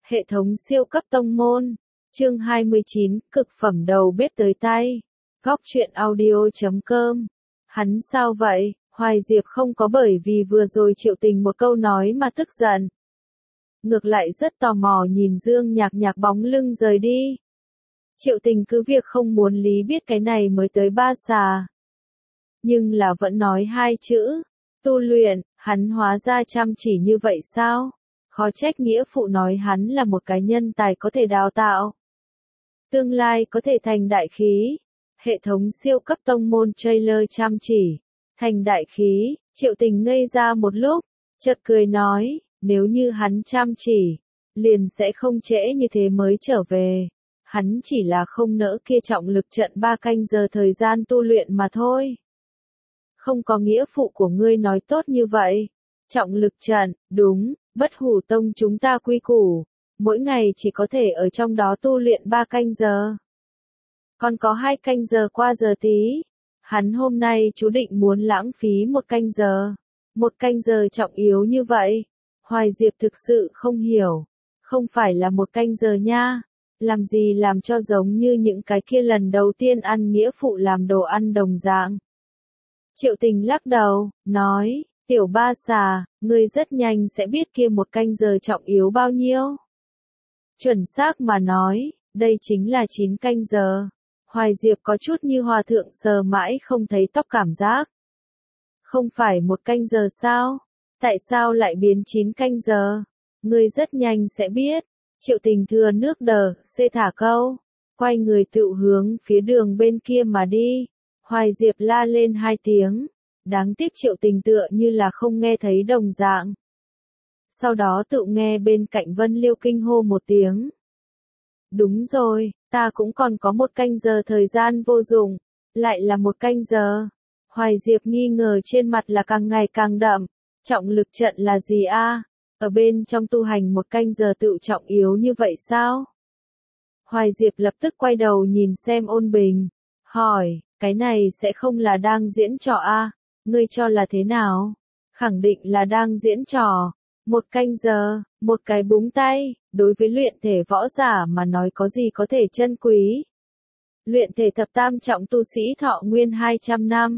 Hệ thống siêu cấp tông môn. Chương 29, cực phẩm đầu bếp tới tay. Góc truyện audio.com. Hắn sao vậy? Hoài Diệp không có bởi vì vừa rồi Triệu Tình một câu nói mà tức giận. Ngược lại rất tò mò nhìn Dương Nhạc Nhạc bóng lưng rời đi. Triệu Tình cứ việc không muốn Lý biết cái này mới tới ba xà. Nhưng là vẫn nói hai chữ. Tu luyện, hắn hóa ra chăm chỉ như vậy sao? Khó trách nghĩa phụ nói hắn là một cái nhân tài có thể đào tạo. Tương lai có thể thành đại khí. Hệ thống siêu cấp tông môn trailer chăm chỉ. Thành đại khí, Triệu Tình ngây ra một lúc, chợt cười nói, nếu như hắn chăm chỉ, liền sẽ không trễ như thế mới trở về. Hắn chỉ là không nỡ kia trọng lực trận 3 canh giờ thời gian tu luyện mà thôi. Không có nghĩa phụ của ngươi nói tốt như vậy. Trọng lực trận, đúng, Bất Hủ Tông chúng ta quy củ, mỗi ngày chỉ có thể ở trong đó tu luyện 3 canh giờ. Còn có 2 canh giờ qua giờ tí. Hắn hôm nay chú định muốn lãng phí 1 canh giờ. 1 canh giờ trọng yếu như vậy. Hoài Diệp thực sự không hiểu. Không phải là 1 canh giờ nha. Làm gì làm cho giống như những cái kia lần đầu tiên ăn nghĩa phụ làm đồ ăn đồng dạng. Triệu Tình lắc đầu, nói, tiểu ba xà, ngươi rất nhanh sẽ biết kia 1 canh giờ trọng yếu bao nhiêu. Chuẩn xác mà nói, đây chính là 9 canh giờ. Hoài Diệp có chút như hòa thượng sờ mãi không thấy tóc cảm giác. Không phải 1 canh giờ sao? Tại sao lại biến 9 canh giờ? Ngươi rất nhanh sẽ biết. Triệu Tình thừa nước đờ, xê thả câu. Quay người tự hướng phía đường bên kia mà đi. Hoài Diệp la lên 2 tiếng. Đáng tiếc Triệu Tình tựa như là không nghe thấy đồng dạng. Sau đó tự nghe bên cạnh Vân Liêu kinh hô một tiếng. Đúng rồi, ta cũng còn có 1 canh giờ thời gian vô dụng. Lại là 1 canh giờ. Hoài Diệp nghi ngờ trên mặt là càng ngày càng đậm. Trọng lực trận là gì a? Ở bên trong tu hành 1 canh giờ tự trọng yếu như vậy sao? Hoài Diệp lập tức quay đầu nhìn xem Ôn Bình. Hỏi, cái này sẽ không là đang diễn trò a? Ngươi cho là thế nào? Khẳng định là đang diễn trò. 1 canh giờ, một cái búng tay, đối với luyện thể võ giả mà nói có gì có thể chân quý. Luyện thể thập tam trọng tu sĩ thọ nguyên 200 năm.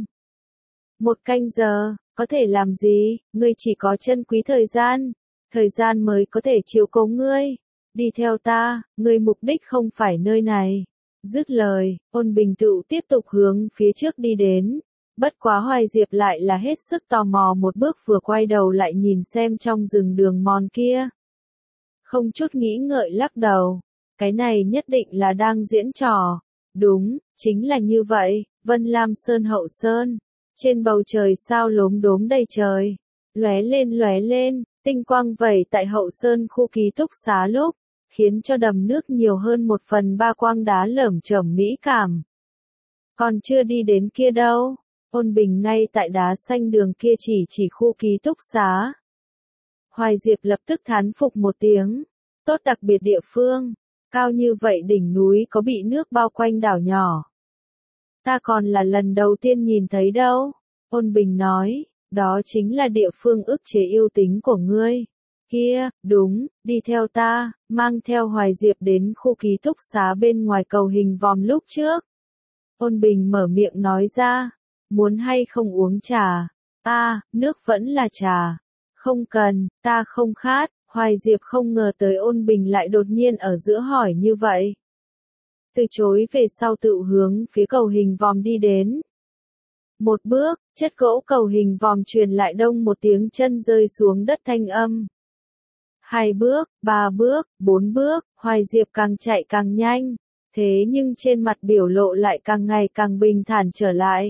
1 canh giờ, có thể làm gì? Ngươi chỉ có chân quý thời gian mới có thể chiếu cố ngươi. Đi theo ta, ngươi mục đích không phải nơi này. Dứt lời, Ôn Bình tự tiếp tục hướng phía trước đi đến. Bất quá Hoài Diệp lại là hết sức tò mò một bước vừa quay đầu lại nhìn xem trong rừng đường mòn kia. Không chút nghĩ ngợi lắc đầu. Cái này nhất định là đang diễn trò. Đúng, chính là như vậy, Vân Lam Sơn hậu sơn. Trên bầu trời sao lốm đốm đầy trời. Lóe lên, tinh quang vẩy tại hậu sơn khu ký túc xá lúc, khiến cho đầm nước nhiều hơn 1/3 quang đá lởm chởm mỹ cảm. Còn chưa đi đến kia đâu. Ôn Bình ngay tại đá xanh đường kia chỉ khu ký túc xá. Hoài Diệp lập tức thán phục một tiếng. Tốt đặc biệt địa phương. Cao như vậy đỉnh núi có bị nước bao quanh đảo nhỏ. Ta còn là lần đầu tiên nhìn thấy đâu. Ôn Bình nói, đó chính là địa phương ức chế yêu tính của ngươi. Kia, đúng, đi theo ta, mang theo Hoài Diệp đến khu ký túc xá bên ngoài cầu hình vòm lúc trước. Ôn Bình mở miệng nói ra, muốn hay không uống trà? Nước vẫn là trà. Không cần, ta không khát. Hoài Diệp không ngờ tới Ôn Bình lại đột nhiên ở giữa hỏi như vậy. Từ chối về sau tự hướng phía cầu hình vòm đi đến. 1 bước, chất gỗ cầu hình vòm truyền lại đông một tiếng chân rơi xuống đất thanh âm. 2 bước, 3 bước, 4 bước, Hoài Diệp càng chạy càng nhanh. Thế nhưng trên mặt biểu lộ lại càng ngày càng bình thản trở lại.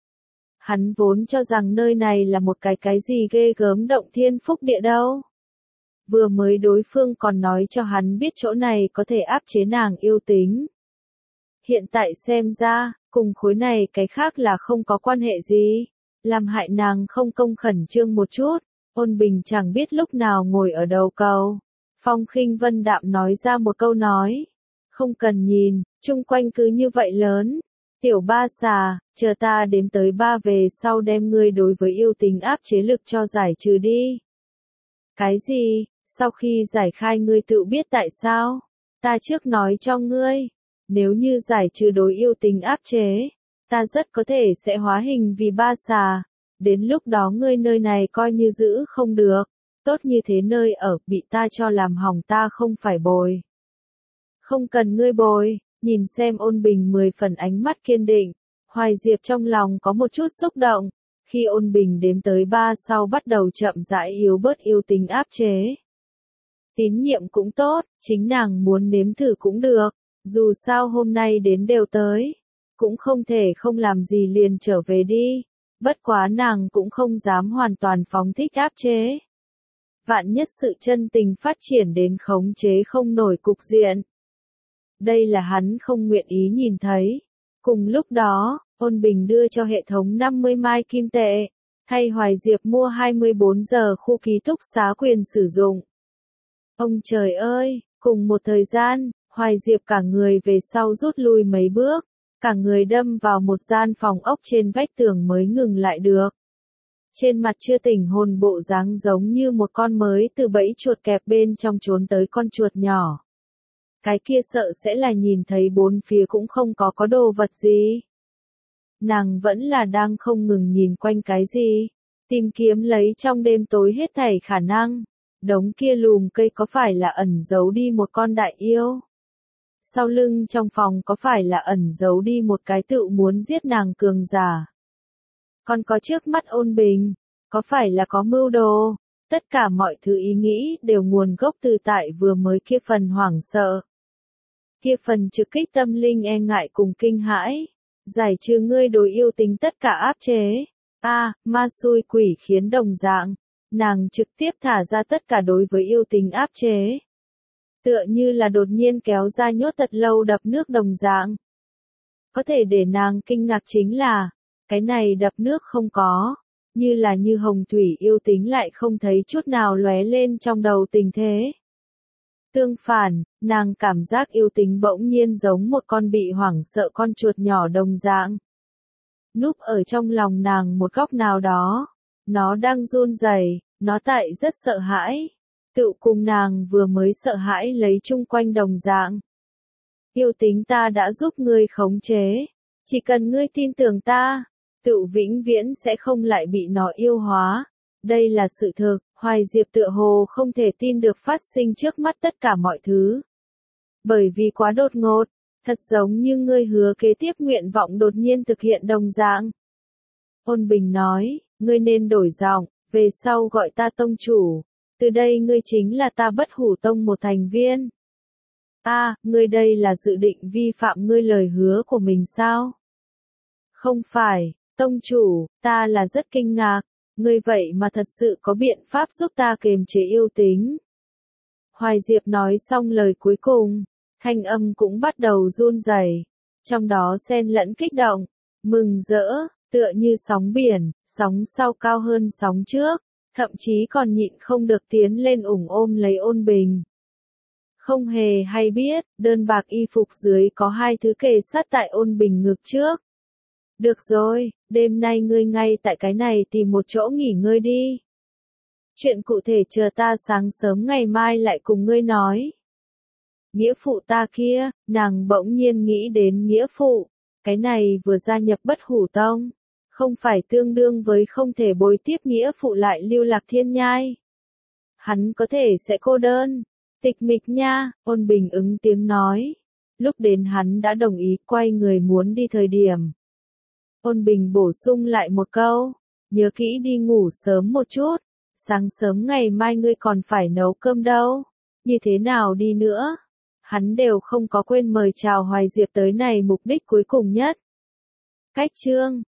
Hắn vốn cho rằng nơi này là một cái gì ghê gớm động thiên phúc địa đâu. Vừa mới đối phương còn nói cho hắn biết chỗ này có thể áp chế nàng yêu tính. Hiện tại xem ra, cùng khối này cái khác là không có quan hệ gì. Làm hại nàng không công khẩn trương một chút. Ôn Bình chẳng biết lúc nào ngồi ở đầu cầu. Phong Khinh Vân đạm nói ra một câu nói. Không cần nhìn, chung quanh cứ như vậy lớn. Tiểu ba xà, chờ ta đếm tới 3 về sau đem ngươi đối với yêu tính áp chế lực cho giải trừ đi. Cái gì? Sau khi giải khai ngươi tự biết tại sao, ta trước nói cho ngươi, nếu như giải trừ đối yêu tính áp chế, ta rất có thể sẽ hóa hình vì ba xà, đến lúc đó ngươi nơi này coi như giữ không được, tốt như thế nơi ở bị ta cho làm hỏng ta không phải bồi. Không cần ngươi bồi, nhìn xem Ôn Bình 10 phần ánh mắt kiên định, Hoài Diệp trong lòng có một chút xúc động, khi Ôn Bình đếm tới 3 sau bắt đầu chậm rãi yếu bớt yêu tính áp chế. Tín nhiệm cũng tốt, chính nàng muốn nếm thử cũng được, dù sao hôm nay đến đều tới, cũng không thể không làm gì liền trở về đi, bất quá nàng cũng không dám hoàn toàn phóng thích áp chế. Vạn nhất sự chân tình phát triển đến khống chế không nổi cục diện. Đây là hắn không nguyện ý nhìn thấy. Cùng lúc đó, Ôn Bình đưa cho hệ thống 50 mai kim tệ, thay Hoài Diệp mua 24 giờ khu ký túc xá quyền sử dụng. Ông trời ơi, cùng một thời gian, Hoài Diệp cả người về sau rút lui mấy bước, cả người đâm vào một gian phòng ốc trên vách tường mới ngừng lại được. Trên mặt chưa tỉnh hồn bộ dáng giống như một con mới từ bẫy chuột kẹp bên trong trốn tới con chuột nhỏ. Cái kia sợ sẽ là nhìn thấy bốn phía cũng không có đồ vật gì. Nàng vẫn là đang không ngừng nhìn quanh cái gì, tìm kiếm lấy trong đêm tối hết thảy khả năng. Đống kia lùm cây có phải là ẩn giấu đi một con đại yêu? Sau lưng trong phòng có phải là ẩn giấu đi một cái tự muốn giết nàng cường giả? Còn có trước mắt Ôn Bình, có phải là có mưu đồ? Tất cả mọi thứ ý nghĩ đều nguồn gốc từ tại vừa mới kia phần hoảng sợ. Kia phần trực kích tâm linh e ngại cùng kinh hãi. Giải trừ ngươi đối yêu tính tất cả áp chế. Ma xui quỷ khiến đồng dạng. Nàng trực tiếp thả ra tất cả đối với yêu tính áp chế. Tựa như là đột nhiên kéo ra nhốt thật lâu đập nước đồng dạng. Có thể để nàng kinh ngạc chính là, cái này đập nước không có, như là như hồng thủy yêu tính lại không thấy chút nào lóe lên trong đầu tình thế. Tương phản, nàng cảm giác yêu tính bỗng nhiên giống một con bị hoảng sợ con chuột nhỏ đồng dạng. Núp ở trong lòng nàng một góc nào đó, nó đang run rẩy, nó tại rất sợ hãi. Tự cùng nàng vừa mới sợ hãi lấy chung quanh đồng dạng. Yêu tính ta đã giúp ngươi khống chế, chỉ cần ngươi tin tưởng ta, tự vĩnh viễn sẽ không lại bị nó yêu hóa. Đây là sự thực, Hoài Diệp tựa hồ không thể tin được phát sinh trước mắt tất cả mọi thứ. Bởi vì quá đột ngột, thật giống như ngươi hứa kế tiếp nguyện vọng đột nhiên thực hiện đồng dạng. Ôn Bình nói, ngươi nên đổi giọng, về sau gọi ta tông chủ, từ đây ngươi chính là ta Bất Hủ Tông một thành viên. Ngươi đây là dự định vi phạm ngươi lời hứa của mình sao? Không phải, tông chủ, ta là rất kinh ngạc, ngươi vậy mà thật sự có biện pháp giúp ta kiềm chế yêu tính. Hoài Diệp nói xong lời cuối cùng, thanh âm cũng bắt đầu run rẩy, trong đó xen lẫn kích động, mừng rỡ, tựa như sóng biển, sóng sau cao hơn sóng trước, thậm chí còn nhịn không được tiến lên ôm lấy Ôn Bình. Không hề hay biết, đơn bạc y phục dưới có hai thứ kề sát tại Ôn Bình ngực trước. Được rồi, đêm nay ngươi ngay tại cái này tìm một chỗ nghỉ ngơi đi. Chuyện cụ thể chờ ta sáng sớm ngày mai lại cùng ngươi nói. Nghĩa phụ ta kia, nàng bỗng nhiên nghĩ đến nghĩa phụ, cái này vừa gia nhập Bất Hủ Tông, không phải tương đương với không thể bồi tiếp nghĩa phụ lại lưu lạc thiên nhai. Hắn có thể sẽ cô đơn, tịch mịch nha, Ôn Bình ứng tiếng nói. Lúc đến hắn đã đồng ý quay người muốn đi thời điểm. Ôn Bình bổ sung lại một câu, nhớ kỹ đi ngủ sớm một chút, sáng sớm ngày mai ngươi còn phải nấu cơm đâu, như thế nào đi nữa. Hắn đều không có quên mời chào Hoài Diệp tới này mục đích cuối cùng nhất. Cách chương